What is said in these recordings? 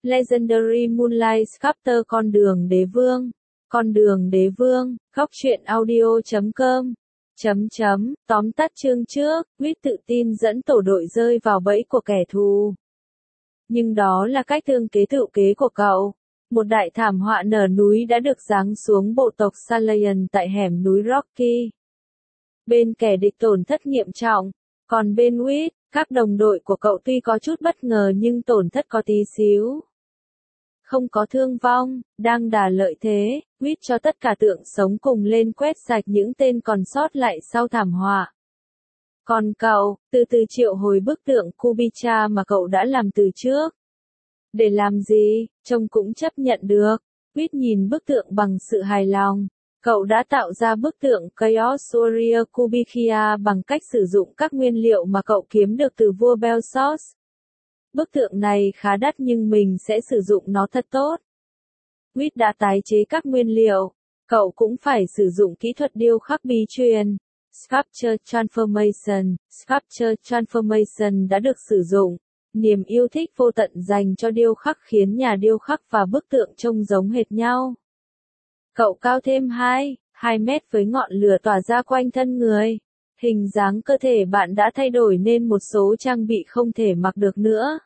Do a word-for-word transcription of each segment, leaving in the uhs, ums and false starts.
Legendary Moonlight Sculptor con đường đế vương. Con đường đế vương, góc truyện audio chấm com. Chấm chấm, tóm tắt chương trước, Quýt tự tin dẫn tổ đội rơi vào bẫy của kẻ thù. Nhưng đó là cách tương kế tự kế của cậu. Một đại thảm họa nở núi đã được giáng xuống bộ tộc Salayan tại hẻm núi Rocky. Bên kẻ địch tổn thất nghiêm trọng, còn bên Quýt, các đồng đội của cậu tuy có chút bất ngờ nhưng tổn thất có tí xíu. Không có thương vong, đang đà lợi thế, Quýt cho tất cả tượng sống cùng lên quét sạch những tên còn sót lại sau thảm họa. Còn cậu, từ từ triệu hồi bức tượng Kubica mà cậu đã làm từ trước. Để làm gì, trông cũng chấp nhận được. Quýt nhìn bức tượng bằng sự hài lòng. Cậu đã tạo ra bức tượng Chaos Warrior Kubikia bằng cách sử dụng các nguyên liệu mà cậu kiếm được từ vua Belsos. Bức tượng này khá đắt nhưng mình sẽ sử dụng nó thật tốt. Quýt đã tái chế các nguyên liệu. Cậu cũng phải sử dụng kỹ thuật điêu khắc bí truyền. Sculpture Transformation. Sculpture Transformation đã được sử dụng. Niềm yêu thích vô tận dành cho điêu khắc khiến nhà điêu khắc và bức tượng trông giống hệt nhau. Cậu cao thêm hai, hai mét với ngọn lửa tỏa ra quanh thân người. Hình dáng cơ thể bạn đã thay đổi nên một số trang bị không thể mặc được nữa.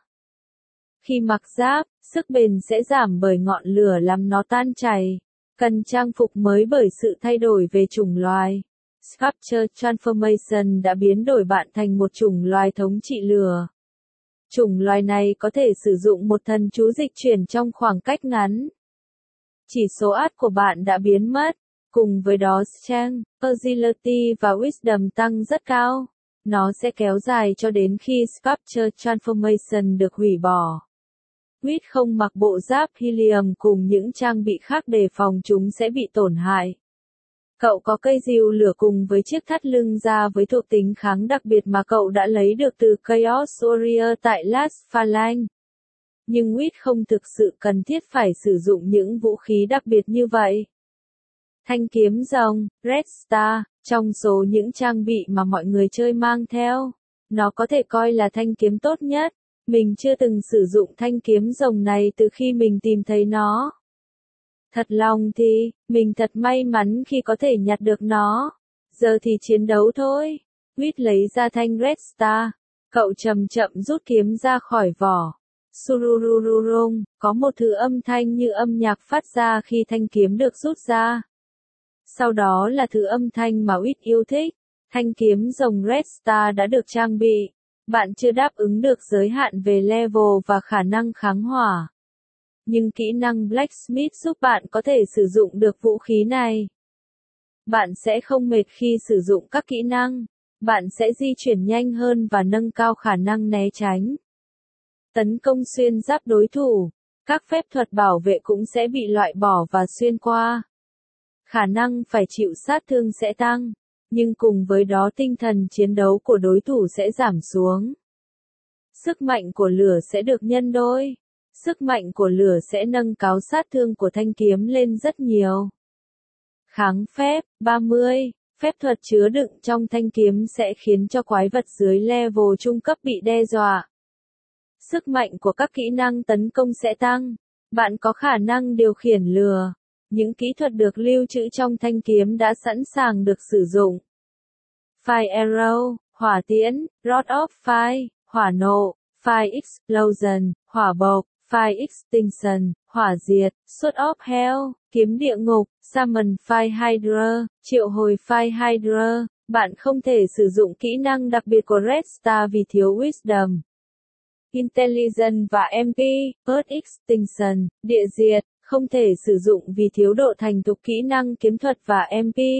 Khi mặc giáp, sức bền sẽ giảm bởi ngọn lửa làm nó tan chảy. Cần trang phục mới bởi sự thay đổi về chủng loài. Sculpture Transformation đã biến đổi bạn thành một chủng loài thống trị lửa. Chủng loài này có thể sử dụng một thần chú dịch chuyển trong khoảng cách ngắn. Chỉ số át của bạn đã biến mất. Cùng với đó Strength, Agility và Wisdom tăng rất cao. Nó sẽ kéo dài cho đến khi Sculpture Transformation được hủy bỏ. Quýt không mặc bộ giáp helium cùng những trang bị khác đề phòng chúng sẽ bị tổn hại. Cậu có cây rìu lửa cùng với chiếc thắt lưng da với thuộc tính kháng đặc biệt mà cậu đã lấy được từ Chaos Warrior tại Las Phalanx. Nhưng Quýt không thực sự cần thiết phải sử dụng những vũ khí đặc biệt như vậy. Thanh kiếm rồng, Red Star, trong số những trang bị mà mọi người chơi mang theo, nó có thể coi là thanh kiếm tốt nhất. Mình chưa từng sử dụng thanh kiếm rồng này từ khi mình tìm thấy nó. Thật lòng thì, mình thật may mắn khi có thể nhặt được nó. Giờ thì chiến đấu thôi. Quýt lấy ra thanh Red Star. Cậu chậm chậm rút kiếm ra khỏi vỏ. Sururururung, có một thứ âm thanh như âm nhạc phát ra khi thanh kiếm được rút ra. Sau đó là thứ âm thanh mà Quýt yêu thích. Thanh kiếm rồng Red Star đã được trang bị. Bạn chưa đáp ứng được giới hạn về level và khả năng kháng hỏa. Nhưng kỹ năng Blacksmith giúp bạn có thể sử dụng được vũ khí này. Bạn sẽ không mệt khi sử dụng các kỹ năng. Bạn sẽ di chuyển nhanh hơn và nâng cao khả năng né tránh. Tấn công xuyên giáp đối thủ. Các phép thuật bảo vệ cũng sẽ bị loại bỏ và xuyên qua. Khả năng phải chịu sát thương sẽ tăng. Nhưng cùng với đó tinh thần chiến đấu của đối thủ sẽ giảm xuống. Sức mạnh của lửa sẽ được nhân đôi. Sức mạnh của lửa sẽ nâng cao sát thương của thanh kiếm lên rất nhiều. Kháng phép, ba mươi. Phép thuật chứa đựng trong thanh kiếm sẽ khiến cho quái vật dưới level trung cấp bị đe dọa. Sức mạnh của các kỹ năng tấn công sẽ tăng. Bạn có khả năng điều khiển lửa. Những kỹ thuật được lưu trữ trong thanh kiếm đã sẵn sàng được sử dụng. Fire Arrow, hỏa tiễn, Rod of Fire, hỏa nộ, Fire Explosion, hỏa bộc, Fire Extinction, hỏa diệt, Sword of Hell, kiếm địa ngục, Summon Fire Hydra, triệu hồi Fire Hydra. Bạn không thể sử dụng kỹ năng đặc biệt của Red Star vì thiếu Wisdom. Intelligence và em pê, Earth Extinction, địa diệt, không thể sử dụng vì thiếu độ thành thục kỹ năng kiếm thuật và em pê.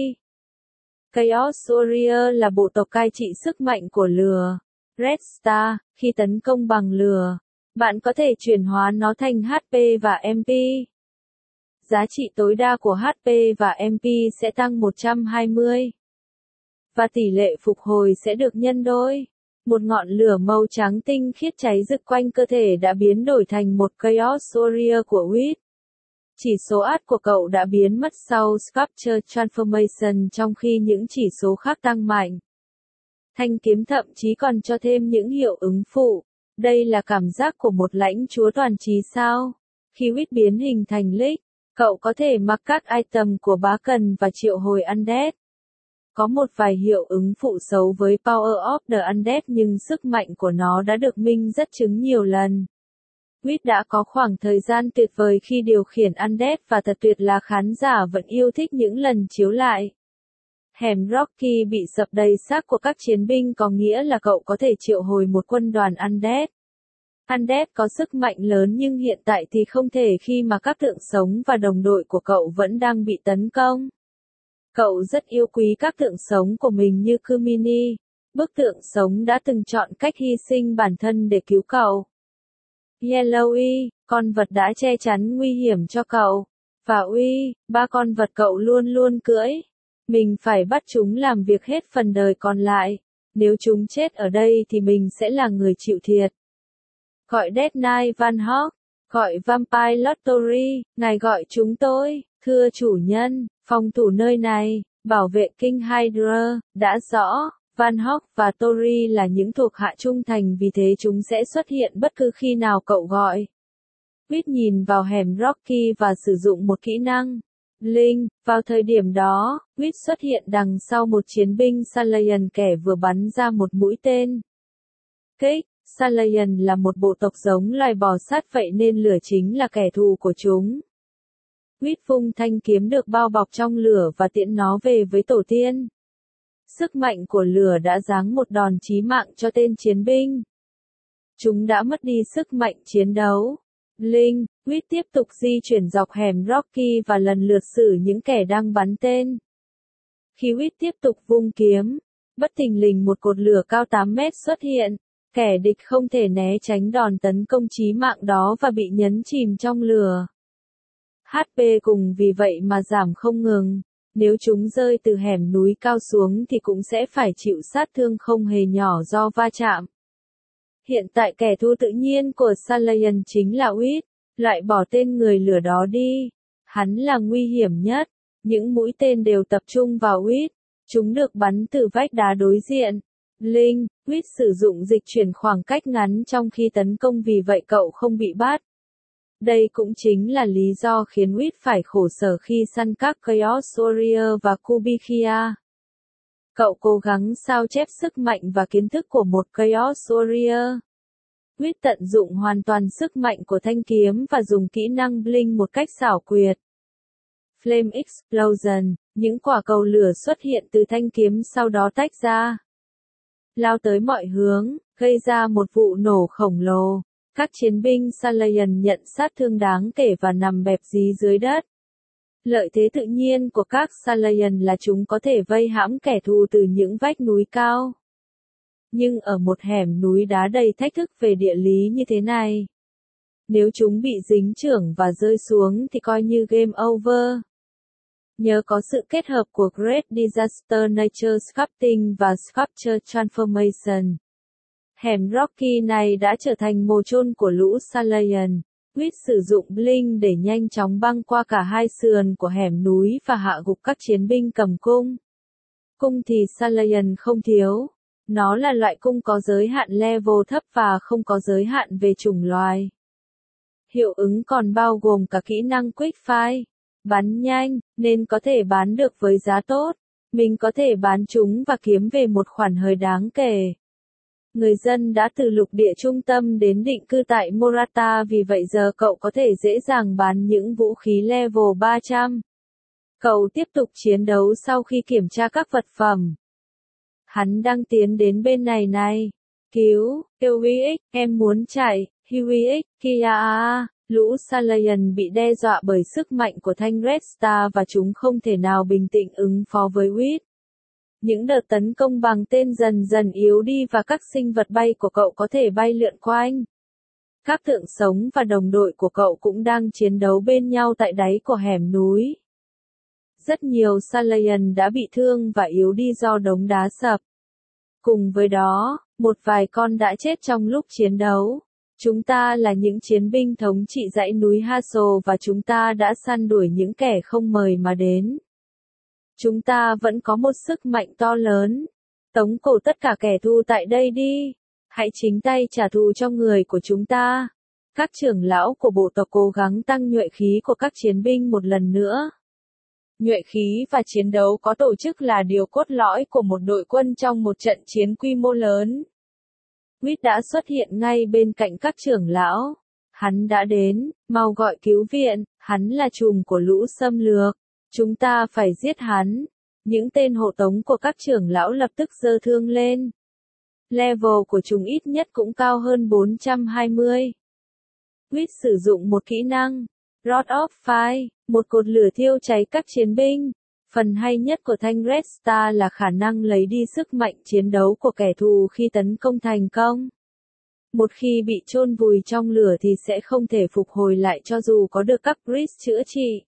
Chaos Warrior là bộ tộc cai trị sức mạnh của lửa. Red Star, khi tấn công bằng lửa, bạn có thể chuyển hóa nó thành hát pê và em pê. Giá trị tối đa của hát pê và em pê sẽ tăng một trăm hai mươi. Và tỷ lệ phục hồi sẽ được nhân đôi. Một ngọn lửa màu trắng tinh khiết cháy rực quanh cơ thể đã biến đổi thành một Chaos Warrior của Quýt. Chỉ số át của cậu đã biến mất sau Sculpture Transformation trong khi những chỉ số khác tăng mạnh. Thanh kiếm thậm chí còn cho thêm những hiệu ứng phụ. Đây là cảm giác của một lãnh chúa toàn trí sao? Khi Wit biến hình thành Lick, cậu có thể mặc các item của bá cần và triệu hồi Undead. Có một vài hiệu ứng phụ xấu với Power of the Undead nhưng sức mạnh của nó đã được minh rất chứng nhiều lần. Wit đã có khoảng thời gian tuyệt vời khi điều khiển Undead và thật tuyệt là khán giả vẫn yêu thích những lần chiếu lại. Hẻm Rocky bị sập đầy xác của các chiến binh có nghĩa là cậu có thể triệu hồi một quân đoàn Undead. Undead có sức mạnh lớn nhưng hiện tại thì không thể khi mà các tượng sống và đồng đội của cậu vẫn đang bị tấn công. Cậu rất yêu quý các tượng sống của mình như Kumini, bức tượng sống đã từng chọn cách hy sinh bản thân để cứu cậu. Yellowy, con vật đã che chắn nguy hiểm cho cậu. Và Uy, ba con vật cậu luôn luôn cưỡi. Mình phải bắt chúng làm việc hết phần đời còn lại. Nếu chúng chết ở đây thì mình sẽ là người chịu thiệt. Gọi Death Knight Van Hawk, gọi Vampire Lottery, ngài gọi chúng tôi, thưa chủ nhân, phòng thủ nơi này, bảo vệ King Hydra, đã rõ, Van Hawk và Tori là những thuộc hạ trung thành vì thế chúng sẽ xuất hiện bất cứ khi nào cậu gọi. Wit nhìn vào hẻm Rocky và sử dụng một kỹ năng. Linh, vào thời điểm đó, Wit xuất hiện đằng sau một chiến binh Salayan kẻ vừa bắn ra một mũi tên. Kích, Salayan là một bộ tộc giống loài bò sát vậy nên lửa chính là kẻ thù của chúng. Wit vung thanh kiếm được bao bọc trong lửa và tiễn nó về với tổ tiên. Sức mạnh của lửa đã giáng một đòn chí mạng cho tên chiến binh. Chúng đã mất đi sức mạnh chiến đấu. Linh, Wit tiếp tục di chuyển dọc hẻm Rocky và lần lượt xử những kẻ đang bắn tên. Khi Wit tiếp tục vung kiếm, bất thình lình một cột lửa cao tám mét xuất hiện. Kẻ địch không thể né tránh đòn tấn công chí mạng đó và bị nhấn chìm trong lửa. hát pê cùng vì vậy mà giảm không ngừng. Nếu chúng rơi từ hẻm núi cao xuống thì cũng sẽ phải chịu sát thương không hề nhỏ do va chạm. Hiện tại kẻ thù tự nhiên của Salayan chính là Wit. Loại bỏ tên người lửa đó đi. Hắn là nguy hiểm nhất. Những mũi tên đều tập trung vào Wit. Chúng được bắn từ vách đá đối diện. Linh, Wit sử dụng dịch chuyển khoảng cách ngắn trong khi tấn công vì vậy cậu không bị bắt. Đây cũng chính là lý do khiến Wit phải khổ sở khi săn các Chaos Warrior và Kubikia. Cậu cố gắng sao chép sức mạnh và kiến thức của một Chaos Warrior. Wit tận dụng hoàn toàn sức mạnh của thanh kiếm và dùng kỹ năng Blink một cách xảo quyệt. Flame Explosion, những quả cầu lửa xuất hiện từ thanh kiếm sau đó tách ra. Lao tới mọi hướng, gây ra một vụ nổ khổng lồ. Các chiến binh Salayan nhận sát thương đáng kể và nằm bẹp dí dưới đất. Lợi thế tự nhiên của các Salayan là chúng có thể vây hãm kẻ thù từ những vách núi cao. Nhưng ở một hẻm núi đá đầy thách thức về địa lý như thế này, nếu chúng bị dính chưởng và rơi xuống thì coi như game over. Nhờ có sự kết hợp của Great Disaster Nature Sculpting và Sculpture Transformation, hẻm Rocky này đã trở thành mồ chôn của lũ Salayan. Wit sử dụng Blink để nhanh chóng băng qua cả hai sườn của hẻm núi và hạ gục các chiến binh cầm cung. Cung thì Salayan không thiếu. Nó là loại cung có giới hạn level thấp và không có giới hạn về chủng loài. Hiệu ứng còn bao gồm cả kỹ năng Quick Fire. Bắn nhanh, nên có thể bán được với giá tốt. Mình có thể bán chúng và kiếm về một khoản hơi đáng kể. Người dân đã từ lục địa trung tâm đến định cư tại Morata vì vậy giờ cậu có thể dễ dàng bán những vũ khí level ba trăm. Cậu tiếp tục chiến đấu sau khi kiểm tra các vật phẩm. Hắn đang tiến đến bên này này. Cứu, Huey, em muốn chạy, Huey, kia à. Lũ Salayan bị đe dọa bởi sức mạnh của thanh Red Star và chúng không thể nào bình tĩnh ứng phó với Wit. Những đợt tấn công bằng tên dần dần yếu đi và các sinh vật bay của cậu có thể bay lượn quanh. Các tượng sống và đồng đội của cậu cũng đang chiến đấu bên nhau tại đáy của hẻm núi. Rất nhiều Salayan đã bị thương và yếu đi do đống đá sập. Cùng với đó, một vài con đã chết trong lúc chiến đấu. Chúng ta là những chiến binh thống trị dãy núi Hassel và chúng ta đã săn đuổi những kẻ không mời mà đến. Chúng ta vẫn có một sức mạnh to lớn. Tống cổ tất cả kẻ thù tại đây đi. Hãy chính tay trả thù cho người của chúng ta. Các trưởng lão của bộ tộc cố gắng tăng nhuệ khí của các chiến binh một lần nữa. Nhuệ khí và chiến đấu có tổ chức là điều cốt lõi của một đội quân trong một trận chiến quy mô lớn. Quýt đã xuất hiện ngay bên cạnh các trưởng lão. Hắn đã đến, mau gọi cứu viện, hắn là trùm của lũ xâm lược. Chúng ta phải giết hắn. Những tên hộ tống của các trưởng lão lập tức giơ thương lên. Level của chúng ít nhất cũng cao hơn bốn trăm hai mươi. Quýt sử dụng một kỹ năng, Rod of Fire, một cột lửa thiêu cháy các chiến binh. Phần hay nhất của thanh Red Star là khả năng lấy đi sức mạnh chiến đấu của kẻ thù khi tấn công thành công. Một khi bị chôn vùi trong lửa thì sẽ không thể phục hồi lại cho dù có được các Priest chữa trị.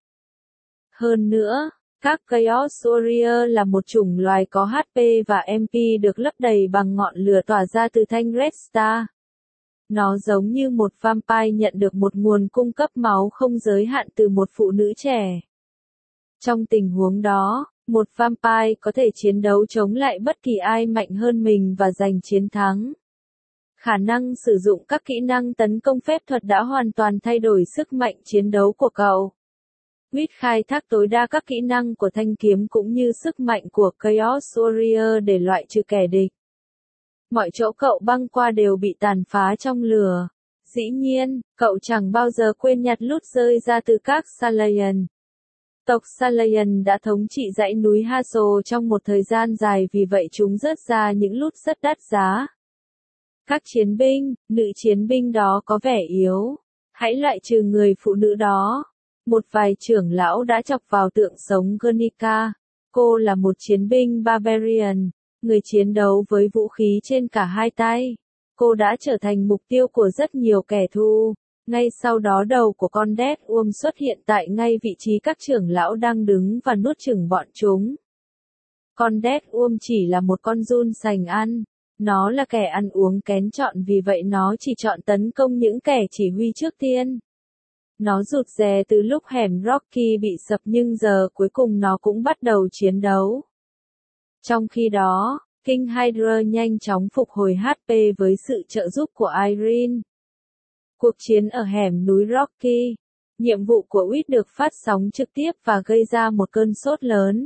Hơn nữa, các Chaos Warrior là một chủng loài có hát pê và em pê được lấp đầy bằng ngọn lửa tỏa ra từ thanh Red Star. Nó giống như một vampire nhận được một nguồn cung cấp máu không giới hạn từ một phụ nữ trẻ. Trong tình huống đó, một vampire có thể chiến đấu chống lại bất kỳ ai mạnh hơn mình và giành chiến thắng. Khả năng sử dụng các kỹ năng tấn công phép thuật đã hoàn toàn thay đổi sức mạnh chiến đấu của cậu. Quýt khai thác tối đa các kỹ năng của thanh kiếm cũng như sức mạnh của Chaos Warrior để loại trừ kẻ địch. Mọi chỗ cậu băng qua đều bị tàn phá trong lửa. Dĩ nhiên, cậu chẳng bao giờ quên nhặt lút rơi ra từ các Salayan. Tộc Salayan đã thống trị dãy núi Haso trong một thời gian dài vì vậy chúng rớt ra những lút rất đắt giá. Các chiến binh, nữ chiến binh đó có vẻ yếu. Hãy loại trừ người phụ nữ đó. Một vài trưởng lão đã chọc vào tượng sống Guernica. Cô là một chiến binh Barbarian, người chiến đấu với vũ khí trên cả hai tay. Cô đã trở thành mục tiêu của rất nhiều kẻ thù. Ngay sau đó đầu của con Death Worm xuất hiện tại ngay vị trí các trưởng lão đang đứng và nuốt chửng bọn chúng. Con Death Worm chỉ là một con giun sành ăn. Nó là kẻ ăn uống kén chọn vì vậy nó chỉ chọn tấn công những kẻ chỉ huy trước tiên. Nó rụt rè từ lúc hẻm Rocky bị sập nhưng giờ cuối cùng nó cũng bắt đầu chiến đấu. Trong khi đó, King Hydra nhanh chóng phục hồi hát pê với sự trợ giúp của Irene. Cuộc chiến ở hẻm núi Rocky. Nhiệm vụ của Quýt được phát sóng trực tiếp và gây ra một cơn sốt lớn.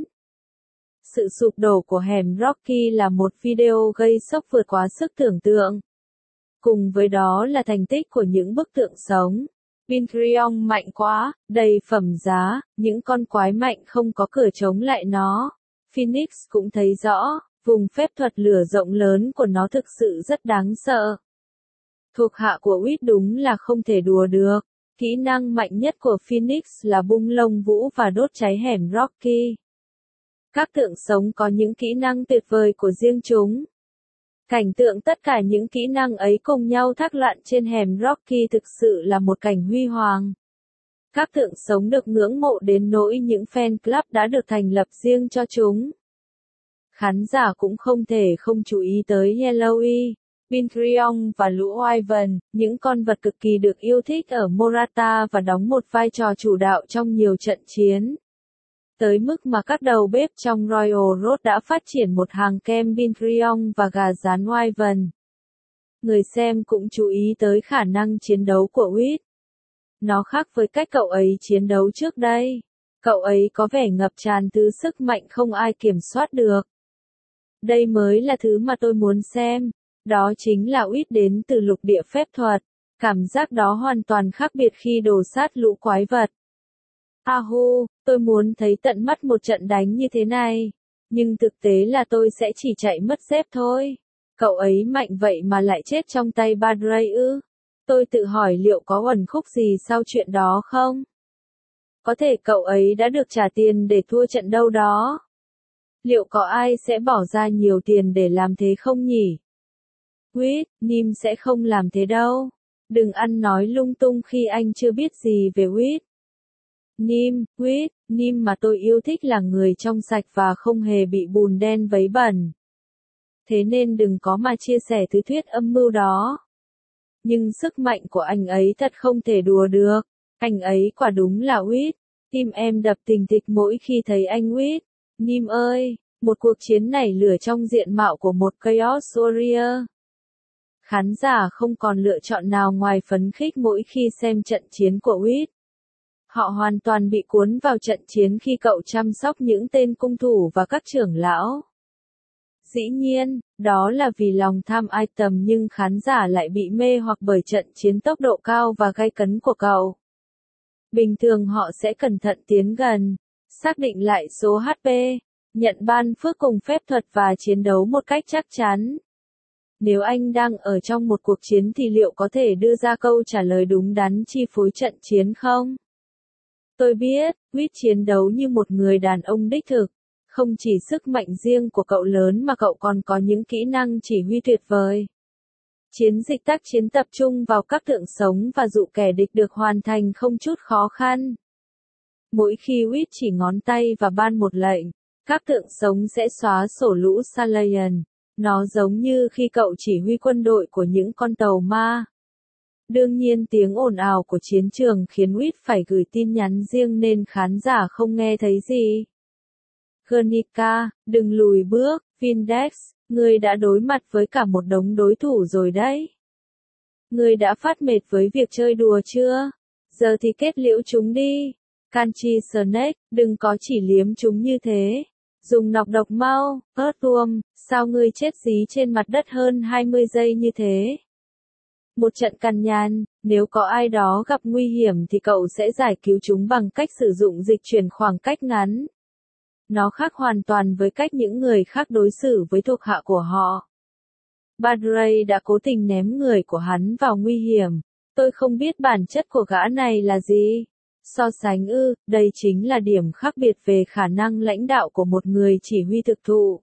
Sự sụp đổ của hẻm Rocky là một video gây sốc vượt quá sức tưởng tượng. Cùng với đó là thành tích của những bức tượng sống. Vincrion mạnh quá, đầy phẩm giá, những con quái mạnh không có cửa chống lại nó. Phoenix cũng thấy rõ, vùng phép thuật lửa rộng lớn của nó thực sự rất đáng sợ. Thuộc hạ của Quýt đúng là không thể đùa được. Kỹ năng mạnh nhất của Phoenix là bung lông vũ và đốt cháy hẻm Rocky. Các tượng sống có những kỹ năng tuyệt vời của riêng chúng. Cảnh tượng tất cả những kỹ năng ấy cùng nhau thác loạn trên hẻm Rocky thực sự là một cảnh huy hoàng. Các tượng sống được ngưỡng mộ đến nỗi những fan club đã được thành lập riêng cho chúng. Khán giả cũng không thể không chú ý tới Yellowy, Vincrion và lũ Wyvern, những con vật cực kỳ được yêu thích ở Morata và đóng một vai trò chủ đạo trong nhiều trận chiến. Tới mức mà các đầu bếp trong Royal Road đã phát triển một hàng kem Vincrion và gà rán Wyvern. Người xem cũng chú ý tới khả năng chiến đấu của Quýt. Nó khác với cách cậu ấy chiến đấu trước đây. Cậu ấy có vẻ ngập tràn thứ sức mạnh không ai kiểm soát được. Đây mới là thứ mà tôi muốn xem. Đó chính là Quýt đến từ lục địa phép thuật. Cảm giác đó hoàn toàn khác biệt khi đổ sát lũ quái vật. Ahu, tôi muốn thấy tận mắt một trận đánh như thế này. Nhưng thực tế là tôi sẽ chỉ chạy mất dép thôi. Cậu ấy mạnh vậy mà lại chết trong tay Badray ư? Tôi tự hỏi liệu có uẩn khúc gì sau chuyện đó không? Có thể cậu ấy đã được trả tiền để thua trận đâu đó. Liệu có ai sẽ bỏ ra nhiều tiền để làm thế không nhỉ? Quýt, Nim sẽ không làm thế đâu. Đừng ăn nói lung tung khi anh chưa biết gì về Quýt. Nim, Quýt, Nim mà tôi yêu thích là người trong sạch và không hề bị bùn đen vấy bẩn. Thế nên đừng có mà chia sẻ thứ thuyết âm mưu đó. Nhưng sức mạnh của anh ấy thật không thể đùa được. Anh ấy quả đúng là Quýt. Tim em đập thình thịch mỗi khi thấy anh Quýt. Nim ơi, một cuộc chiến nảy lửa trong diện mạo của một Chaos Warrior. khán giả không còn lựa chọn nào ngoài phấn khích mỗi khi xem trận chiến của Witt. Họ hoàn toàn bị cuốn vào trận chiến khi cậu chăm sóc những tên cung thủ và các trưởng lão. Dĩ nhiên, đó là vì lòng tham item nhưng khán giả lại bị mê hoặc bởi trận chiến tốc độ cao và gay cấn của cậu. Bình thường họ sẽ cẩn thận tiến gần, xác định lại số hát pê, nhận ban phước cùng phép thuật và chiến đấu một cách chắc chắn. Nếu anh đang ở trong một cuộc chiến thì liệu có thể đưa ra câu trả lời đúng đắn chi phối trận chiến không? Tôi biết, Witt chiến đấu như một người đàn ông đích thực. Không chỉ sức mạnh riêng của cậu lớn mà cậu còn có những kỹ năng chỉ huy tuyệt vời. Chiến dịch tác chiến tập trung vào các tượng sống và dụ kẻ địch được hoàn thành không chút khó khăn. Mỗi khi Witt chỉ ngón tay và ban một lệnh, các tượng sống sẽ xóa sổ lũ Salayan. Nó giống như khi cậu chỉ huy quân đội của những con tàu ma. Đương nhiên tiếng ồn ào của chiến trường khiến Witt phải gửi tin nhắn riêng nên khán giả không nghe thấy gì. Guernica, đừng lùi bước, Vindex, ngươi đã đối mặt với cả một đống đối thủ rồi đấy. Ngươi đã phát mệt với việc chơi đùa chưa? Giờ thì kết liễu chúng đi. Kanchi Snake, đừng có chỉ liếm chúng như thế. Dùng nọc độc mau, Earthworm, sao ngươi chết dí trên mặt đất hơn hai mươi giây như thế? Một trận cằn nhằn, nếu có ai đó gặp nguy hiểm thì cậu sẽ giải cứu chúng bằng cách sử dụng dịch chuyển khoảng cách ngắn. Nó khác hoàn toàn với cách những người khác đối xử với thuộc hạ của họ. Badray đã cố tình ném người của hắn vào nguy hiểm. Tôi không biết bản chất của gã này là gì. So sánh ư, đây chính là điểm khác biệt về khả năng lãnh đạo của một người chỉ huy thực thụ.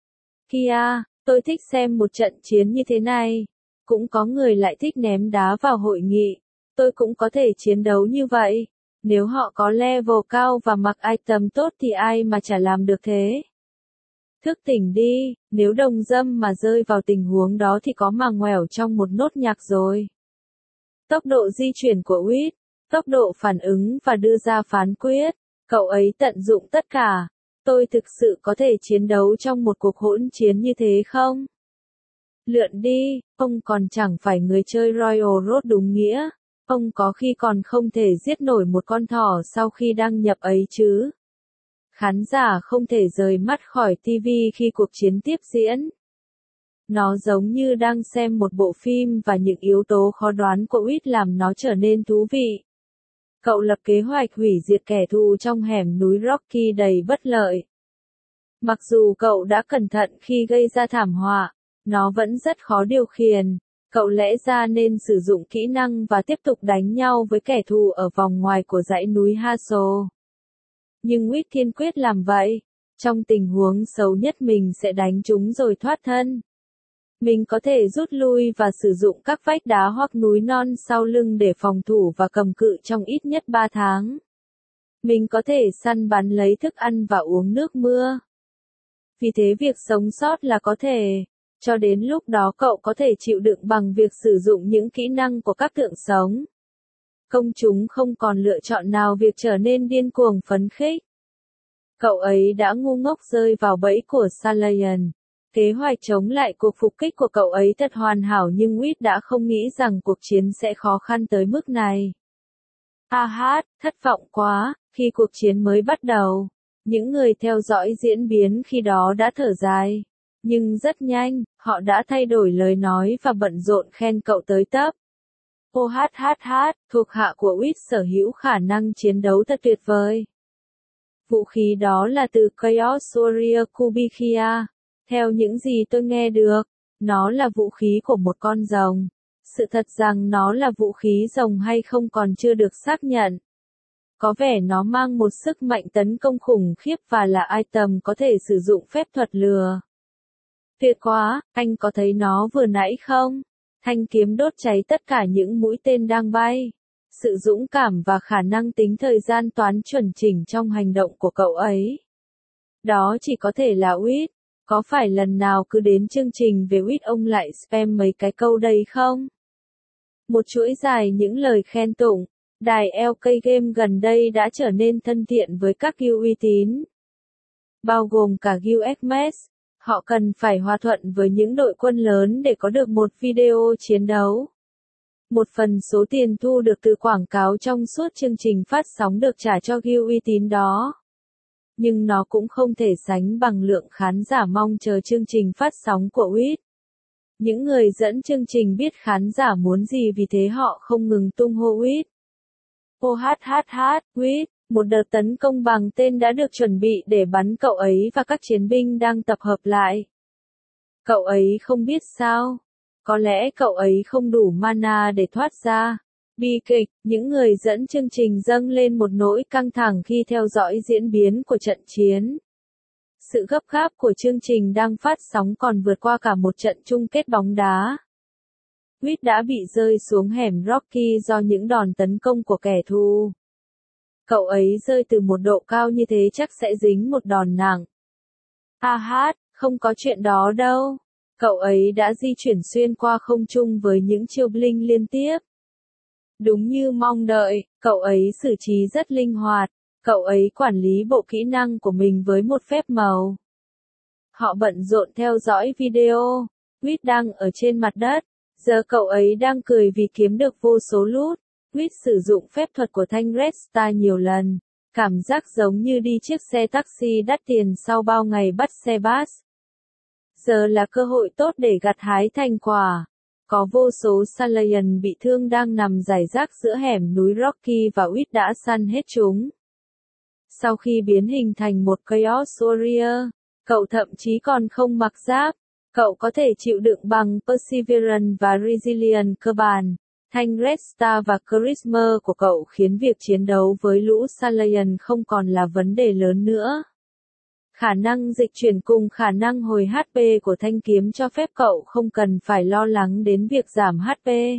Kia, tôi thích xem một trận chiến như thế này. Cũng có người lại thích ném đá vào hội nghị. Tôi cũng có thể chiến đấu như vậy. Nếu họ có level cao và mặc item tốt thì ai mà chả làm được thế. Thức tỉnh đi, nếu đồng dâm mà rơi vào tình huống đó thì có mà ngoẻo trong một nốt nhạc rồi. Tốc độ di chuyển của Witt, tốc độ phản ứng và đưa ra phán quyết, cậu ấy tận dụng tất cả. Tôi thực sự có thể chiến đấu trong một cuộc hỗn chiến như thế không? Lượn đi, ông còn chẳng phải người chơi Royal Road đúng nghĩa. Ông có khi còn không thể giết nổi một con thỏ sau khi đăng nhập ấy chứ. Khán giả không thể rời mắt khỏi ti vi khi cuộc chiến tiếp diễn. Nó giống như đang xem một bộ phim và những yếu tố khó đoán của Witt làm nó trở nên thú vị. Cậu lập kế hoạch hủy diệt kẻ thù trong hẻm núi Rocky đầy bất lợi. Mặc dù cậu đã cẩn thận khi gây ra thảm họa, nó vẫn rất khó điều khiển. Cậu lẽ ra nên sử dụng kỹ năng và tiếp tục đánh nhau với kẻ thù ở vòng ngoài của dãy núi Haso. Nhưng Witt kiên quyết làm vậy. Trong tình huống xấu nhất mình sẽ đánh chúng rồi thoát thân. Mình có thể rút lui và sử dụng các vách đá hoặc núi non sau lưng để phòng thủ và cầm cự trong ít nhất ba tháng. Mình có thể săn bắn lấy thức ăn và uống nước mưa. Vì thế việc sống sót là có thể. Cho đến lúc đó cậu có thể chịu đựng bằng việc sử dụng những kỹ năng của các tượng sống. Công chúng không còn lựa chọn nào việc trở nên điên cuồng phấn khích. Cậu ấy đã ngu ngốc rơi vào bẫy của Salayan. Kế hoạch chống lại cuộc phục kích của cậu ấy thật hoàn hảo nhưng Witt đã không nghĩ rằng cuộc chiến sẽ khó khăn tới mức này. A hát, thất vọng quá, khi cuộc chiến mới bắt đầu. Những người theo dõi diễn biến khi đó đã thở dài. Nhưng rất nhanh, họ đã thay đổi lời nói và bận rộn khen cậu tới tấp. ô hát hát hát, thuộc hạ của Witt sở hữu khả năng chiến đấu thật tuyệt vời. Vũ khí đó là từ Chaos Warrior Kubikia. Theo những gì tôi nghe được, nó là vũ khí của một con rồng. Sự thật rằng nó là vũ khí rồng hay không còn chưa được xác nhận. Có vẻ nó mang một sức mạnh tấn công khủng khiếp và là item có thể sử dụng phép thuật lừa. Tuyệt quá, anh có thấy nó vừa nãy không? Thanh kiếm đốt cháy tất cả những mũi tên đang bay. Sự dũng cảm và khả năng tính thời gian toán chuẩn chỉnh trong hành động của cậu ấy. Đó chỉ có thể là Witt. Có phải lần nào cứ đến chương trình về Witt ông lại spam mấy cái câu đây không? Một chuỗi dài những lời khen tụng. Đài lờ ca Game gần đây đã trở nên thân thiện với các guild uy tín. Bao gồm cả Guild Xmas, Họ cần phải hòa thuận với những đội quân lớn để có được một video chiến đấu. Một phần số tiền thu được từ quảng cáo trong suốt chương trình phát sóng được trả cho guild uy tín đó. Nhưng nó cũng không thể sánh bằng lượng khán giả mong chờ chương trình phát sóng của u i tê. Những người dẫn chương trình biết khán giả muốn gì, vì thế họ không ngừng tung hô u i tê. Ô hát hát hát, u i tê, một đợt tấn công bằng tên đã được chuẩn bị để bắn cậu ấy và các chiến binh đang tập hợp lại. Cậu ấy không biết sao? Có lẽ cậu ấy không đủ mana để thoát ra. Bi kịch, những người dẫn chương trình dâng lên một nỗi căng thẳng khi theo dõi diễn biến của trận chiến. Sự gấp gáp của chương trình đang phát sóng còn vượt qua cả một trận chung kết bóng đá. u i tê đã bị rơi xuống hẻm Rocky do những đòn tấn công của kẻ thù. Cậu ấy rơi từ một độ cao như thế chắc sẽ dính một đòn nặng. Ha hát, không có chuyện đó đâu. Cậu ấy đã di chuyển xuyên qua không trung với những chiêu bling liên tiếp. Đúng như mong đợi, cậu ấy xử trí rất linh hoạt. Cậu ấy quản lý bộ kỹ năng của mình với một phép màu. Họ bận rộn theo dõi video. u i tê đang ở trên mặt đất. Giờ cậu ấy đang cười vì kiếm được vô số loot. u i tê sử dụng phép thuật của thanh Red Star nhiều lần. Cảm giác giống như đi chiếc xe taxi đắt tiền sau bao ngày bắt xe bus. Giờ là cơ hội tốt để gặt hái thành quả. Có vô số Salayan bị thương đang nằm rải rác giữa hẻm núi Rocky và u i tê đã săn hết chúng. Sau khi biến hình thành một Chaos Warrior, cậu thậm chí còn không mặc giáp. Cậu có thể chịu đựng bằng Perseverance và Resilience cơ bản. Thanh Red Star và Charisma của cậu khiến việc chiến đấu với lũ Salayan không còn là vấn đề lớn nữa. Khả năng dịch chuyển cùng khả năng hồi hát pê của thanh kiếm cho phép cậu không cần phải lo lắng đến việc giảm hát pê.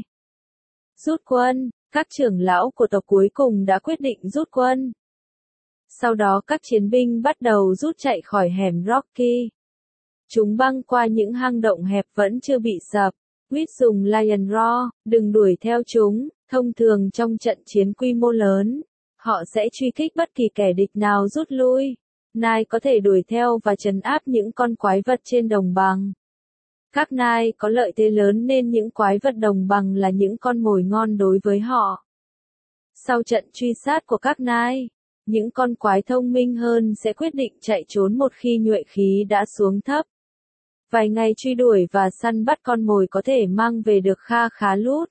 Rút quân, các trưởng lão của tộc cuối cùng đã quyết định rút quân. Sau đó các chiến binh bắt đầu rút chạy khỏi hẻm Rocky. Chúng băng qua những hang động hẹp vẫn chưa bị sập. u i tê dùng Lion Roar, đừng đuổi theo chúng. Thông thường trong trận chiến quy mô lớn, họ sẽ truy kích bất kỳ kẻ địch nào rút lui. Nai có thể đuổi theo và trấn áp những con quái vật trên đồng bằng. Các Nai có lợi thế lớn nên những quái vật đồng bằng là những con mồi ngon đối với họ. Sau trận truy sát của các Nai, những con quái thông minh hơn sẽ quyết định chạy trốn một khi nhuệ khí đã xuống thấp. Vài ngày truy đuổi và săn bắt con mồi có thể mang về được kha khá loot,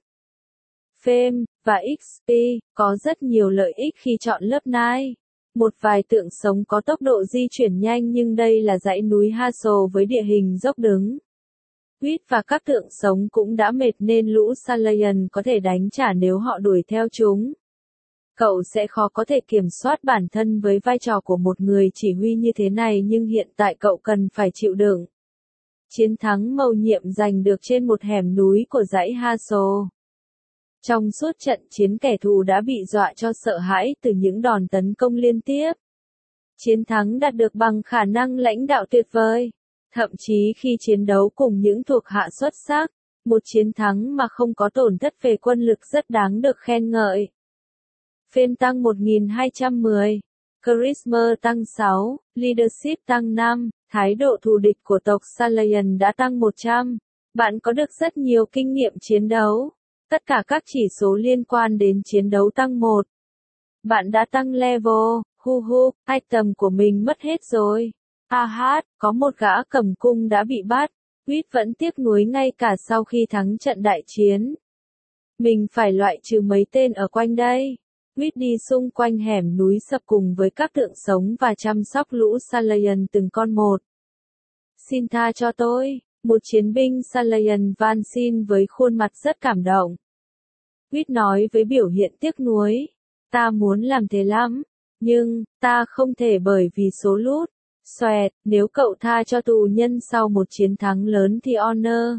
fame, và ích pê, có rất nhiều lợi ích khi chọn lớp Nai. Một vài tượng sống có tốc độ di chuyển nhanh nhưng đây là dãy núi Hassel với địa hình dốc đứng. u i tê và các tượng sống cũng đã mệt nên lũ Salayan có thể đánh trả nếu họ đuổi theo chúng. Cậu sẽ khó có thể kiểm soát bản thân với vai trò của một người chỉ huy như thế này nhưng hiện tại cậu cần phải chịu đựng. Chiến thắng mầu nhiệm giành được trên một hẻm núi của dãy Hassel. Trong suốt trận chiến kẻ thù đã bị dọa cho sợ hãi từ những đòn tấn công liên tiếp. Chiến thắng đạt được bằng khả năng lãnh đạo tuyệt vời. Thậm chí khi chiến đấu cùng những thuộc hạ xuất sắc, một chiến thắng mà không có tổn thất về quân lực rất đáng được khen ngợi. Fame tăng một nghìn hai trăm mười, Charisma tăng sáu, Leadership tăng năm, thái độ thù địch của tộc Salayan đã tăng một trăm. Bạn có được rất nhiều kinh nghiệm chiến đấu. Tất cả các chỉ số liên quan đến chiến đấu tăng một. Bạn đã tăng level, hu hu, item của mình mất hết rồi. Ha hát, có một gã cầm cung đã bị bắt. u i tê vẫn tiếc nuối ngay cả sau khi thắng trận đại chiến. Mình phải loại trừ mấy tên ở quanh đây. u i tê đi xung quanh hẻm núi sập cùng với các tượng sống và chăm sóc lũ Salayan từng con một. Xin tha cho tôi. Một chiến binh Salayan van xin với khuôn mặt rất cảm động. u i tê nói với biểu hiện tiếc nuối. Ta muốn làm thế lắm. Nhưng, ta không thể bởi vì số loot. Xoẹt, nếu cậu tha cho tù nhân sau một chiến thắng lớn thì honor,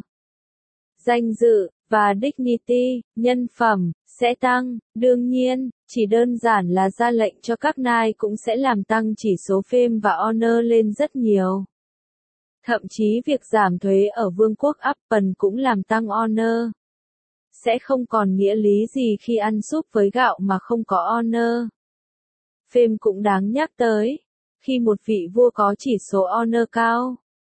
danh dự, và dignity, nhân phẩm, sẽ tăng. Đương nhiên, chỉ đơn giản là ra lệnh cho các nai cũng sẽ làm tăng chỉ số fame và honor lên rất nhiều. Thậm chí việc giảm thuế ở vương quốc Upton cũng làm tăng honor. Sẽ không còn nghĩa lý gì khi ăn súp với gạo mà không có honor. Fame cũng đáng nhắc tới. Khi một vị vua có chỉ số honor cao,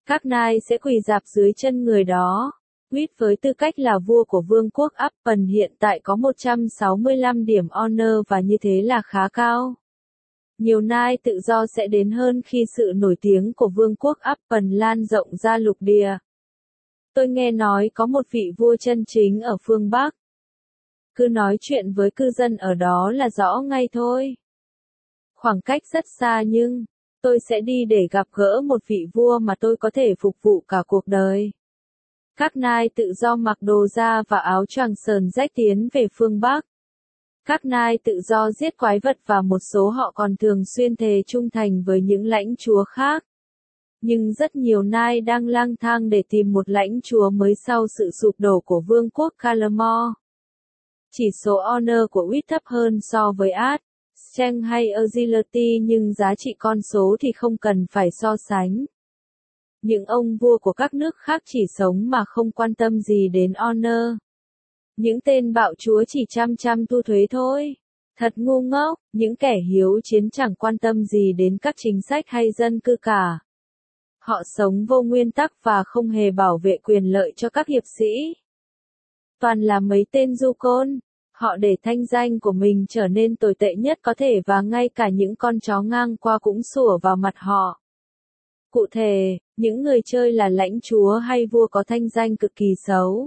Các nai sẽ quỳ rạp dưới chân người đó. Reed với tư cách là vua của vương quốc Appen hiện tại có một trăm sáu mươi lăm điểm honor và như thế là khá cao. Nhiều nai tự do sẽ đến hơn khi sự nổi tiếng của vương quốc Appen lan rộng ra lục địa. Tôi nghe nói có một vị vua chân chính ở phương Bắc. Cứ nói chuyện với cư dân ở đó là rõ ngay thôi. Khoảng cách rất xa nhưng, tôi sẽ đi để gặp gỡ một vị vua mà tôi có thể phục vụ cả cuộc đời. Các nai tự do mặc đồ da và áo choàng sờn rách tiến về phương Bắc. Các nai tự do giết quái vật và một số họ còn thường xuyên thề trung thành với những lãnh chúa khác. Nhưng rất nhiều nai đang lang thang để tìm một lãnh chúa mới sau sự sụp đổ của vương quốc Calamore. Chỉ số honor của Reed thấp hơn so với Art, Strength hay Agility nhưng giá trị con số thì không cần phải so sánh. Những ông vua của các nước khác chỉ sống mà không quan tâm gì đến honor. Những tên bạo chúa chỉ chăm chăm thu thuế thôi. Thật ngu ngốc, những kẻ hiếu chiến chẳng quan tâm gì đến các chính sách hay dân cư cả. Họ sống vô nguyên tắc và không hề bảo vệ quyền lợi cho các hiệp sĩ. Toàn là mấy tên du côn. Họ để thanh danh của mình trở nên tồi tệ nhất có thể và ngay cả những con chó ngang qua cũng sủa vào mặt họ. Cụ thể, những người chơi là lãnh chúa hay vua có thanh danh cực kỳ xấu.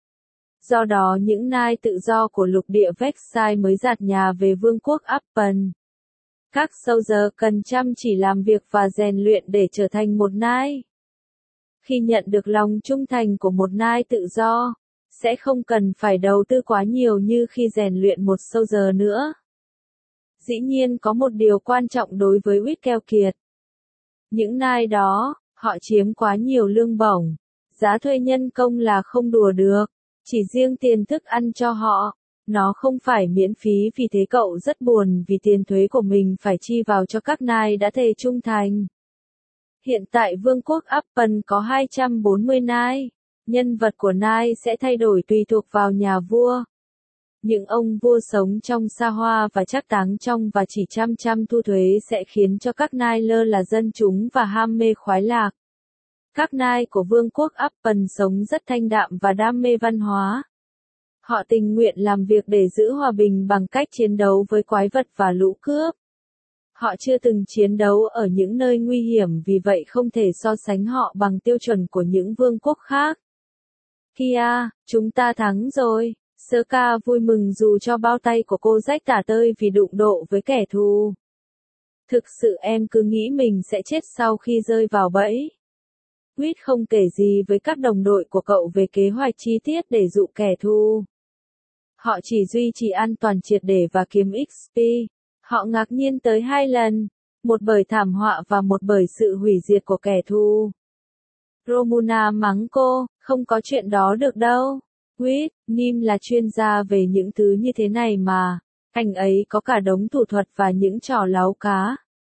Do đó những nai tự do của lục địa Vexai mới dạt nhà về vương quốc Appen. Các soldier cần chăm chỉ làm việc và rèn luyện để trở thành một nai. Khi nhận được lòng trung thành của một nai tự do, sẽ không cần phải đầu tư quá nhiều như khi rèn luyện một soldier nữa. Dĩ nhiên có một điều quan trọng đối với Reed keo kiệt. Những nai đó, họ chiếm quá nhiều lương bổng. Giá thuê nhân công là không đùa được. Chỉ riêng tiền thức ăn cho họ, nó không phải miễn phí vì thế cậu rất buồn vì tiền thuế của mình phải chi vào cho các nai đã thề trung thành. Hiện tại vương quốc Appen có hai trăm bốn mươi nai. Nhân vật của nai sẽ thay đổi tùy thuộc vào nhà vua. Những ông vua sống trong xa hoa và trác táng trong và chỉ chăm chăm thu thuế sẽ khiến cho các nai lơ là dân chúng và ham mê khoái lạc. Các nai của vương quốc Appen sống rất thanh đạm và đam mê văn hóa. Họ tình nguyện làm việc để giữ hòa bình bằng cách chiến đấu với quái vật và lũ cướp. Họ chưa từng chiến đấu ở những nơi nguy hiểm vì vậy không thể so sánh họ bằng tiêu chuẩn của những vương quốc khác. Kia, chúng ta thắng rồi. Sơ ca vui mừng dù cho bao tay của cô rách tả tơi vì đụng độ với kẻ thù. Thực sự em cứ nghĩ mình sẽ chết sau khi rơi vào bẫy. Reed không kể gì với các đồng đội của cậu về kế hoạch chi tiết để dụ kẻ thù. Họ chỉ duy trì an toàn triệt để và kiếm ích pê. Họ ngạc nhiên tới hai lần, một bởi thảm họa và một bởi sự hủy diệt của kẻ thù. Romuna mắng cô, không có chuyện đó được đâu. Reed, Nim là chuyên gia về những thứ như thế này mà. Anh ấy có cả đống thủ thuật và những trò láu cá.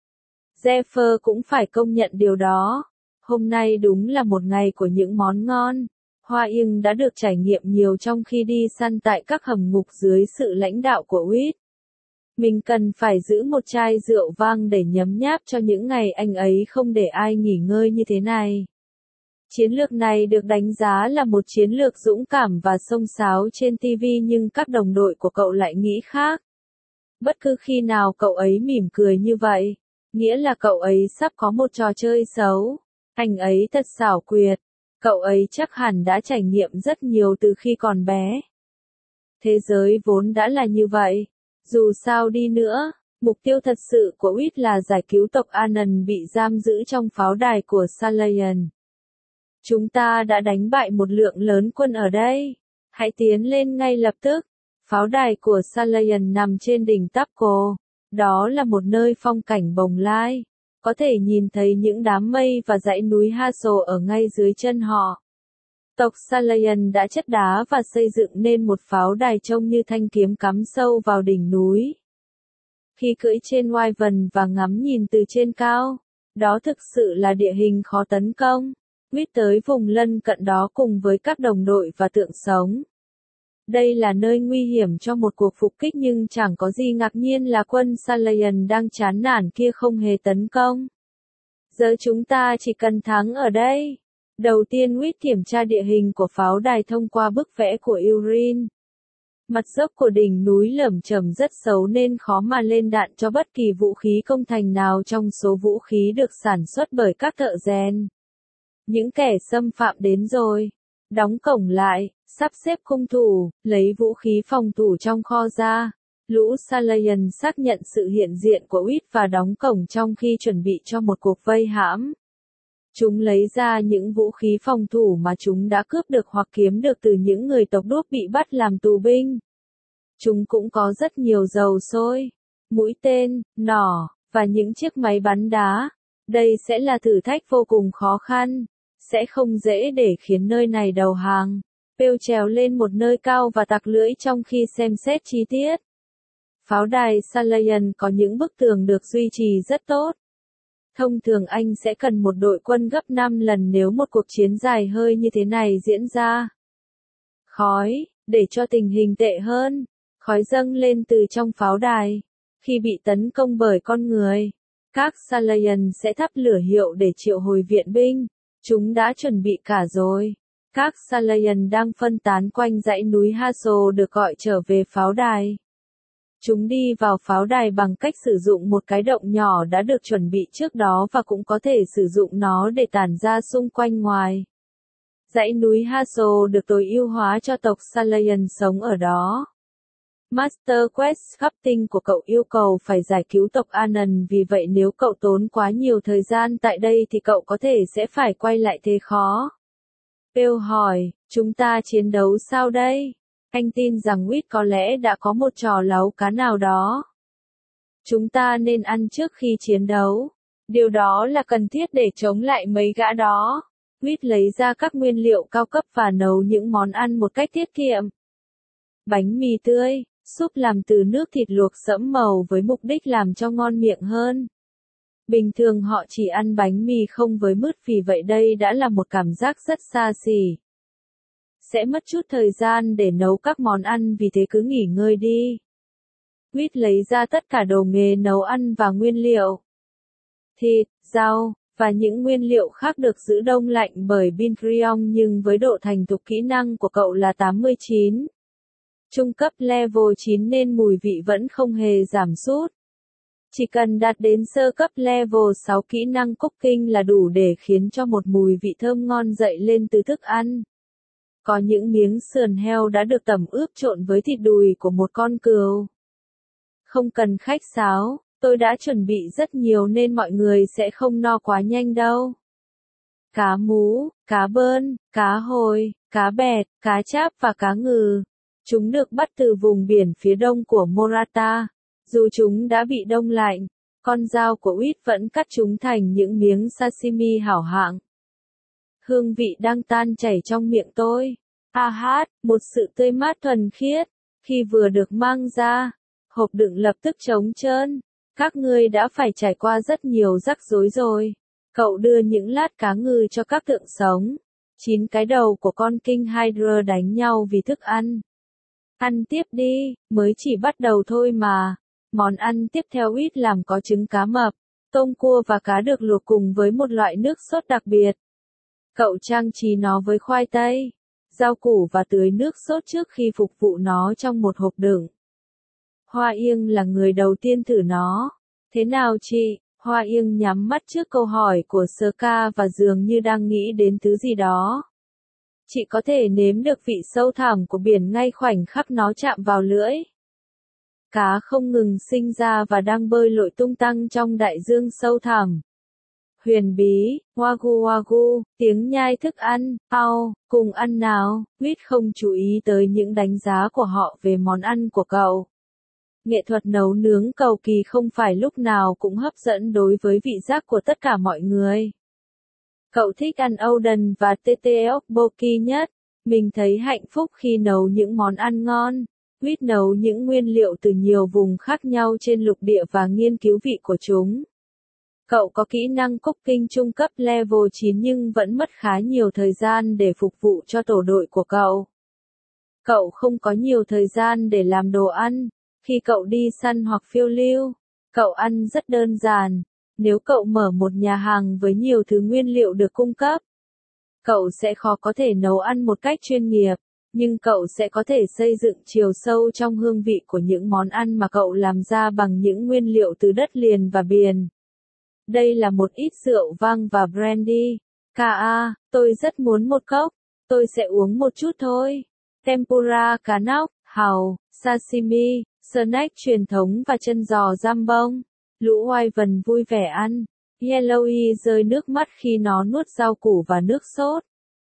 Zephyr cũng phải công nhận điều đó. Hôm nay đúng là một ngày của những món ngon. Hoa Yên đã được trải nghiệm nhiều trong khi đi săn tại các hầm ngục dưới sự lãnh đạo của Reed. Mình cần phải giữ một chai rượu vang để nhấm nháp cho những ngày anh ấy không để ai nghỉ ngơi như thế này. Chiến lược này được đánh giá là một chiến lược dũng cảm và xông xáo trên ti vi nhưng các đồng đội của cậu lại nghĩ khác. Bất cứ khi nào cậu ấy mỉm cười như vậy, nghĩa là cậu ấy sắp có một trò chơi xấu. Anh ấy thật xảo quyệt. Cậu ấy chắc hẳn đã trải nghiệm rất nhiều từ khi còn bé. Thế giới vốn đã là như vậy. Dù sao đi nữa, mục tiêu thật sự của Reed là giải cứu tộc Anan bị giam giữ trong pháo đài của Salayan. Chúng ta đã đánh bại một lượng lớn quân ở đây. Hãy tiến lên ngay lập tức. Pháo đài của Salayan nằm trên đỉnh Tapco. Đó là một nơi phong cảnh bồng lai. Có thể nhìn thấy những đám mây và dãy núi Haso ở ngay dưới chân họ. Tộc Salayan đã chất đá và xây dựng nên một pháo đài trông như thanh kiếm cắm sâu vào đỉnh núi. Khi cưỡi trên Wyvern và ngắm nhìn từ trên cao, đó thực sự là địa hình khó tấn công. Reed tới vùng lân cận đó cùng với các đồng đội và tượng sống. Đây là nơi nguy hiểm cho một cuộc phục kích nhưng chẳng có gì ngạc nhiên là quân Salayan đang chán nản kia không hề tấn công. Giờ chúng ta chỉ cần thắng ở đây. Đầu tiên Wit kiểm tra địa hình của pháo đài thông qua bức vẽ của Urin. Mặt dốc của đỉnh núi lởm chởm rất xấu nên khó mà lên đạn cho bất kỳ vũ khí công thành nào trong số vũ khí được sản xuất bởi các thợ rèn. Những kẻ xâm phạm đến rồi. Đóng cổng lại, sắp xếp cung thủ, lấy vũ khí phòng thủ trong kho ra. Lũ Salayan xác nhận sự hiện diện của Wit và đóng cổng trong khi chuẩn bị cho một cuộc vây hãm. Chúng lấy ra những vũ khí phòng thủ mà chúng đã cướp được hoặc kiếm được từ những người tộc đốt bị bắt làm tù binh. Chúng cũng có rất nhiều dầu sôi, mũi tên, nỏ, và những chiếc máy bắn đá. Đây sẽ là thử thách vô cùng khó khăn. Sẽ không dễ để khiến nơi này đầu hàng. Pêu trèo lên một nơi cao và tặc lưỡi trong khi xem xét chi tiết. Pháo đài Salayan có những bức tường được duy trì rất tốt. Thông thường anh sẽ cần một đội quân gấp năm lần nếu một cuộc chiến dài hơi như thế này diễn ra. Khói, để cho tình hình tệ hơn, khói dâng lên từ trong pháo đài. Khi bị tấn công bởi con người, các Salayan sẽ thắp lửa hiệu để triệu hồi viện binh. Chúng đã chuẩn bị cả rồi. Các Salayan đang phân tán quanh dãy núi Haso được gọi trở về pháo đài. Chúng đi vào pháo đài bằng cách sử dụng một cái động nhỏ đã được chuẩn bị trước đó và cũng có thể sử dụng nó để tản ra xung quanh ngoài. Dãy núi Haso được tối ưu hóa cho tộc Salayan sống ở đó. Master Quest khắp tinh của cậu yêu cầu phải giải cứu tộc Anan, vì vậy nếu cậu tốn quá nhiều thời gian tại đây thì cậu có thể sẽ phải quay lại thế khó. Pêu hỏi, chúng ta chiến đấu sao đây? Anh tin rằng Wit có lẽ đã có một trò láu cá nào đó. Chúng ta nên ăn trước khi chiến đấu. Điều đó là cần thiết để chống lại mấy gã đó. Wit lấy ra các nguyên liệu cao cấp và nấu những món ăn một cách tiết kiệm. Bánh mì tươi, súp làm từ nước thịt luộc sẫm màu với mục đích làm cho ngon miệng hơn. Bình thường họ chỉ ăn bánh mì không với mứt, vì vậy đây đã là một cảm giác rất xa xỉ. Sẽ mất chút thời gian để nấu các món ăn, vì thế cứ nghỉ ngơi đi. Wit lấy ra tất cả đồ nghề nấu ăn và nguyên liệu. Thịt, rau, và những nguyên liệu khác được giữ đông lạnh bởi Bincriong, nhưng với độ thành thục kỹ năng của cậu là tám mươi chín. Trung cấp level chín nên mùi vị vẫn không hề giảm sút. Chỉ cần đạt đến sơ cấp level sáu kỹ năng cooking là đủ để khiến cho một mùi vị thơm ngon dậy lên từ thức ăn. Có những miếng sườn heo đã được tẩm ướp trộn với thịt đùi của một con cừu. Không cần khách sáo, tôi đã chuẩn bị rất nhiều nên mọi người sẽ không no quá nhanh đâu. Cá mú, cá bơn, cá hồi, cá bẹt, cá cháp và cá ngừ. Chúng được bắt từ vùng biển phía đông của Morata. Dù chúng đã bị đông lạnh, con dao của Wit vẫn cắt chúng thành những miếng sashimi hảo hạng. Hương vị đang tan chảy trong miệng tôi. Ha hát, một sự tươi mát thuần khiết. Khi vừa được mang ra, hộp đựng lập tức trống trơn. Các ngươi đã phải trải qua rất nhiều rắc rối rồi. Cậu đưa những lát cá ngừ cho các tượng sống. Chín cái đầu của con King Hydra đánh nhau vì thức ăn. Ăn tiếp đi, mới chỉ bắt đầu thôi mà. Món ăn tiếp theo Wit làm có trứng cá mập, tôm cua và cá được luộc cùng với một loại nước sốt đặc biệt. Cậu trang trí nó với khoai tây, rau củ và tưới nước sốt trước khi phục vụ nó trong một hộp đựng. Hoa Yên là người đầu tiên thử nó. Thế nào chị? Hoa Yên nhắm mắt trước câu hỏi của Sơ Ca và dường như đang nghĩ đến thứ gì đó. Chị có thể nếm được vị sâu thẳm của biển ngay khoảnh khắc nó chạm vào lưỡi. Cá không ngừng sinh ra và đang bơi lội tung tăng trong đại dương sâu thẳm. Huyền bí, wagyu wagyu, tiếng nhai thức ăn, ao, cùng ăn nào. Wit không chú ý tới những đánh giá của họ về món ăn của cậu. Nghệ thuật nấu nướng cầu kỳ không phải lúc nào cũng hấp dẫn đối với vị giác của tất cả mọi người. Cậu thích ăn Oden và tteokbokki nhất. Mình thấy hạnh phúc khi nấu những món ăn ngon. Wit nấu những nguyên liệu từ nhiều vùng khác nhau trên lục địa và nghiên cứu vị của chúng. Cậu có kỹ năng cooking trung cấp level chín nhưng vẫn mất khá nhiều thời gian để phục vụ cho tổ đội của cậu. Cậu không có nhiều thời gian để làm đồ ăn. Khi cậu đi săn hoặc phiêu lưu, cậu ăn rất đơn giản. Nếu cậu mở một nhà hàng với nhiều thứ nguyên liệu được cung cấp, cậu sẽ khó có thể nấu ăn một cách chuyên nghiệp, nhưng cậu sẽ có thể xây dựng chiều sâu trong hương vị của những món ăn mà cậu làm ra bằng những nguyên liệu từ đất liền và biển. Đây là một ít rượu vang và brandy. Ca a, tôi rất muốn một cốc. Tôi sẽ uống một chút thôi. Tempura cá nóc, hàu, sashimi, snack truyền thống và chân giò jambon. Lũ Wyvern vui vẻ ăn. Yellowy rơi nước mắt khi nó nuốt rau củ và nước sốt.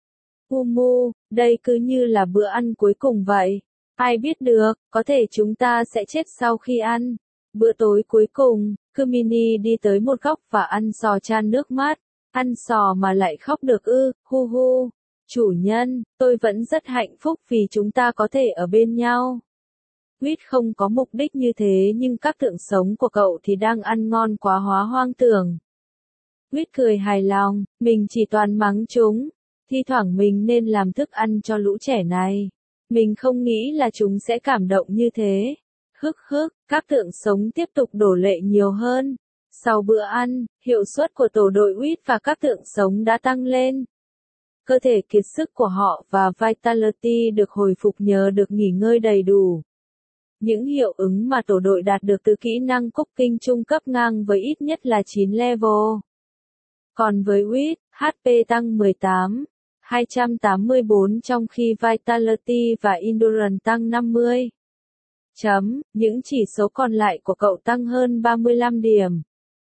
Umu, đây cứ như là bữa ăn cuối cùng vậy. Ai biết được, có thể chúng ta sẽ chết sau khi ăn. Bữa tối cuối cùng, Kumini đi tới một góc và ăn sò chan nước mắt. Ăn sò mà lại khóc được ư, hu hu. Chủ nhân, tôi vẫn rất hạnh phúc vì chúng ta có thể ở bên nhau. Quýt không có mục đích như thế nhưng các tượng sống của cậu thì đang ăn ngon quá hóa hoang tưởng. Quýt cười hài lòng, mình chỉ toàn mắng chúng. Thi thoảng mình nên làm thức ăn cho lũ trẻ này. Mình không nghĩ là chúng sẽ cảm động như thế. Hức hức, các tượng sống tiếp tục đổ lệ nhiều hơn. Sau bữa ăn, hiệu suất của tổ đội quýt và các tượng sống đã tăng lên. Cơ thể kiệt sức của họ và Vitality được hồi phục nhờ được nghỉ ngơi đầy đủ. Những hiệu ứng mà tổ đội đạt được từ kỹ năng cooking trung cấp ngang với ít nhất là chín level. Còn với quýt, hát pê tăng mười tám, hai trăm tám mươi bốn trong khi Vitality và Endurance tăng năm mươi. Chấm, những chỉ số còn lại của cậu tăng hơn ba mươi lăm điểm.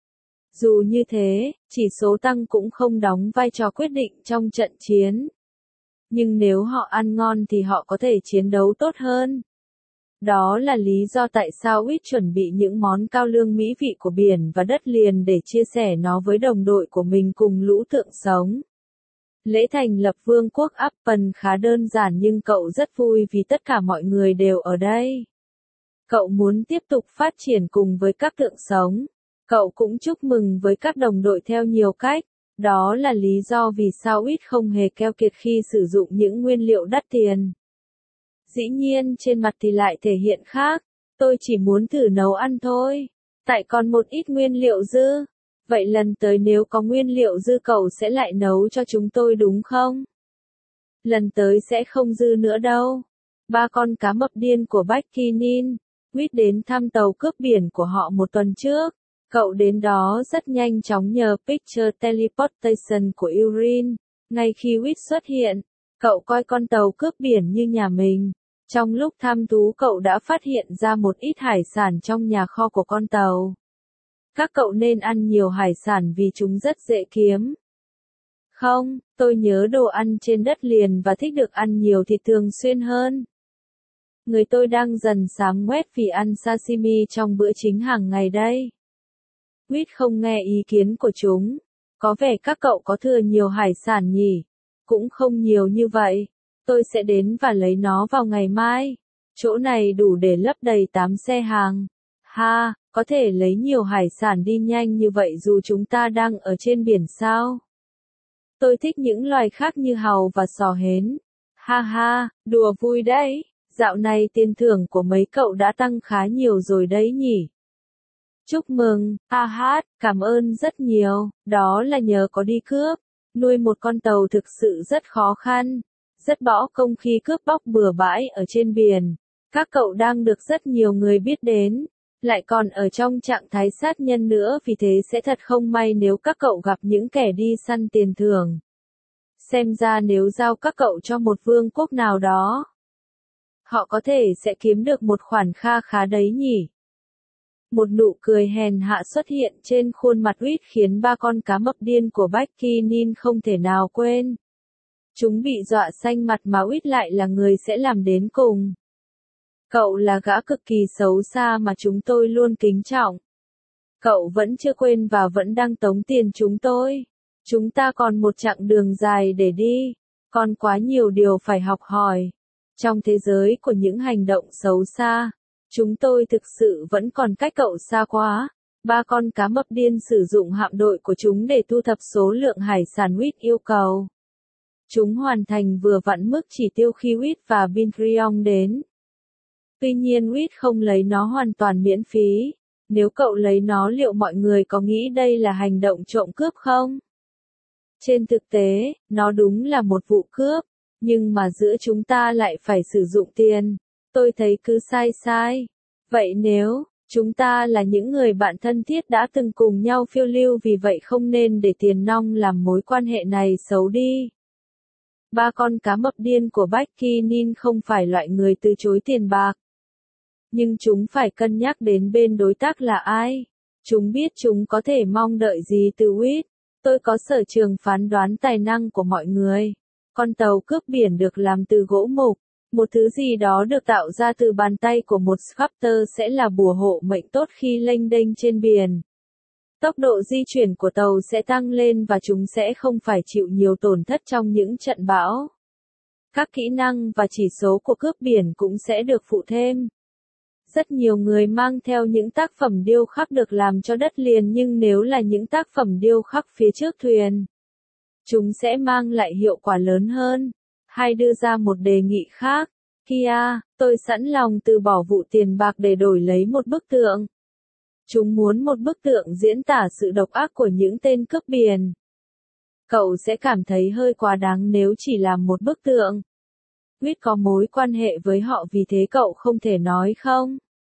Dù như thế, chỉ số tăng cũng không đóng vai trò quyết định trong trận chiến. Nhưng nếu họ ăn ngon thì họ có thể chiến đấu tốt hơn. Đó là lý do tại sao Quýt chuẩn bị những món cao lương mỹ vị của biển và đất liền để chia sẻ nó với đồng đội của mình cùng lũ tượng sống. Lễ thành lập vương quốc Appen khá đơn giản nhưng cậu rất vui vì tất cả mọi người đều ở đây. Cậu muốn tiếp tục phát triển cùng với các tượng sống. Cậu cũng chúc mừng với các đồng đội theo nhiều cách. Đó là lý do vì sao Quýt không hề keo kiệt khi sử dụng những nguyên liệu đắt tiền. Dĩ nhiên trên mặt thì lại thể hiện khác. Tôi chỉ muốn thử nấu ăn thôi. Tại còn một ít nguyên liệu dư. Vậy lần tới nếu có nguyên liệu dư cậu sẽ lại nấu cho chúng tôi đúng không? Lần tới sẽ không dư nữa đâu. Ba con cá mập điên của Bikinin. Quýt đến thăm tàu cướp biển của họ một tuần trước. Cậu đến đó rất nhanh chóng nhờ Picture Teleportation của Urin. Ngay khi Quýt xuất hiện, cậu coi con tàu cướp biển như nhà mình. Trong lúc thăm thú cậu đã phát hiện ra một ít hải sản trong nhà kho của con tàu. Các cậu nên ăn nhiều hải sản vì chúng rất dễ kiếm. Không, tôi nhớ đồ ăn trên đất liền và thích được ăn nhiều thịt thường xuyên hơn. Người tôi đang dần sáng quét vì ăn sashimi trong bữa chính hàng ngày đây. Quýt không nghe ý kiến của chúng. Có vẻ các cậu có thừa nhiều hải sản nhỉ? Cũng không nhiều như vậy. Tôi sẽ đến và lấy nó vào ngày mai. Chỗ này đủ để lấp đầy tám xe hàng. Ha, có thể lấy nhiều hải sản đi nhanh như vậy dù chúng ta đang ở trên biển sao? Tôi thích những loài khác như hàu và sò hến. Ha ha, đùa vui đấy. Dạo này tiền thưởng của mấy cậu đã tăng khá nhiều rồi đấy nhỉ? Chúc mừng, a hát, cảm ơn rất nhiều, đó là nhờ có đi cướp. Nuôi một con tàu thực sự rất khó khăn. Rất bỏ công khi cướp bóc bừa bãi ở trên biển. Các cậu đang được rất nhiều người biết đến. Lại còn ở trong trạng thái sát nhân nữa vì thế sẽ thật không may nếu các cậu gặp những kẻ đi săn tiền thưởng. Xem ra nếu giao các cậu cho một vương quốc nào đó, họ có thể sẽ kiếm được một khoản kha khá đấy nhỉ. Một nụ cười hèn hạ xuất hiện trên khuôn mặt Quýt khiến ba con cá mập điên của Bikinin không thể nào quên. Chúng bị dọa xanh mặt mà Quýt lại là người sẽ làm đến cùng. Cậu là gã cực kỳ xấu xa mà chúng tôi luôn kính trọng. Cậu vẫn chưa quên và vẫn đang tống tiền chúng tôi. Chúng ta còn một chặng đường dài để đi. Còn quá nhiều điều phải học hỏi. Trong thế giới của những hành động xấu xa, chúng tôi thực sự vẫn còn cách cậu xa quá. Ba con cá mập điên sử dụng hạm đội của chúng để thu thập số lượng hải sản Quýt yêu cầu. Chúng hoàn thành vừa vặn mức chỉ tiêu khi Quýt và Bintrion đến. Tuy nhiên Quýt không lấy nó hoàn toàn miễn phí. Nếu cậu lấy nó liệu mọi người có nghĩ đây là hành động trộm cướp không? Trên thực tế, nó đúng là một vụ cướp, nhưng mà giữa chúng ta lại phải sử dụng tiền. Tôi thấy cứ sai sai. Vậy nếu, chúng ta là những người bạn thân thiết đã từng cùng nhau phiêu lưu vì vậy không nên để tiền nong làm mối quan hệ này xấu đi. Ba con cá mập điên của Bikinin không phải loại người từ chối tiền bạc. Nhưng chúng phải cân nhắc đến bên đối tác là ai. Chúng biết chúng có thể mong đợi gì từ Wit. Tôi có sở trường phán đoán tài năng của mọi người. Con tàu cướp biển được làm từ gỗ mục. Một thứ gì đó được tạo ra từ bàn tay của một sculptor sẽ là bùa hộ mệnh tốt khi lênh đênh trên biển. Tốc độ di chuyển của tàu sẽ tăng lên và chúng sẽ không phải chịu nhiều tổn thất trong những trận bão. Các kỹ năng và chỉ số của cướp biển cũng sẽ được phụ thêm. Rất nhiều người mang theo những tác phẩm điêu khắc được làm cho đất liền nhưng nếu là những tác phẩm điêu khắc phía trước thuyền, chúng sẽ mang lại hiệu quả lớn hơn. Hay đưa ra một đề nghị khác. Kia, tôi sẵn lòng từ bỏ vụ tiền bạc để đổi lấy một bức tượng. Chúng muốn một bức tượng diễn tả sự độc ác của những tên cướp biển. Cậu sẽ cảm thấy hơi quá đáng nếu chỉ làm một bức tượng. Wit có mối quan hệ với họ vì thế cậu không thể nói không.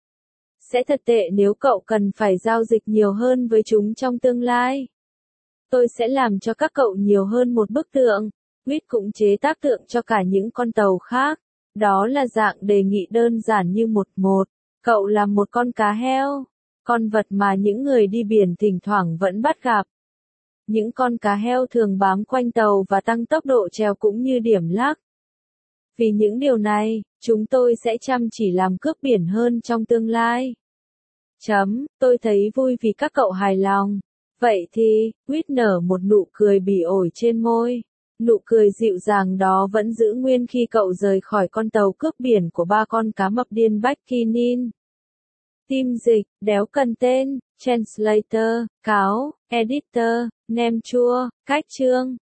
Sẽ thật tệ nếu cậu cần phải giao dịch nhiều hơn với chúng trong tương lai. Tôi sẽ làm cho các cậu nhiều hơn một bức tượng. Wit cũng chế tác tượng cho cả những con tàu khác. Đó là dạng đề nghị đơn giản như một một. Cậu là một con cá heo. Con vật mà những người đi biển thỉnh thoảng vẫn bắt gặp. Những con cá heo thường bám quanh tàu và tăng tốc độ trèo cũng như điểm lắc. Vì những điều này, chúng tôi sẽ chăm chỉ làm cướp biển hơn trong tương lai. Chấm, tôi thấy vui vì các cậu hài lòng. Vậy thì, Wit nở một nụ cười bỉ ổi trên môi. Nụ cười dịu dàng đó vẫn giữ nguyên khi cậu rời khỏi con tàu cướp biển của ba con cá mập điên Bikinin. Team dịch, đéo cần tên, translator, cáo, editor, nem chua, cách chương.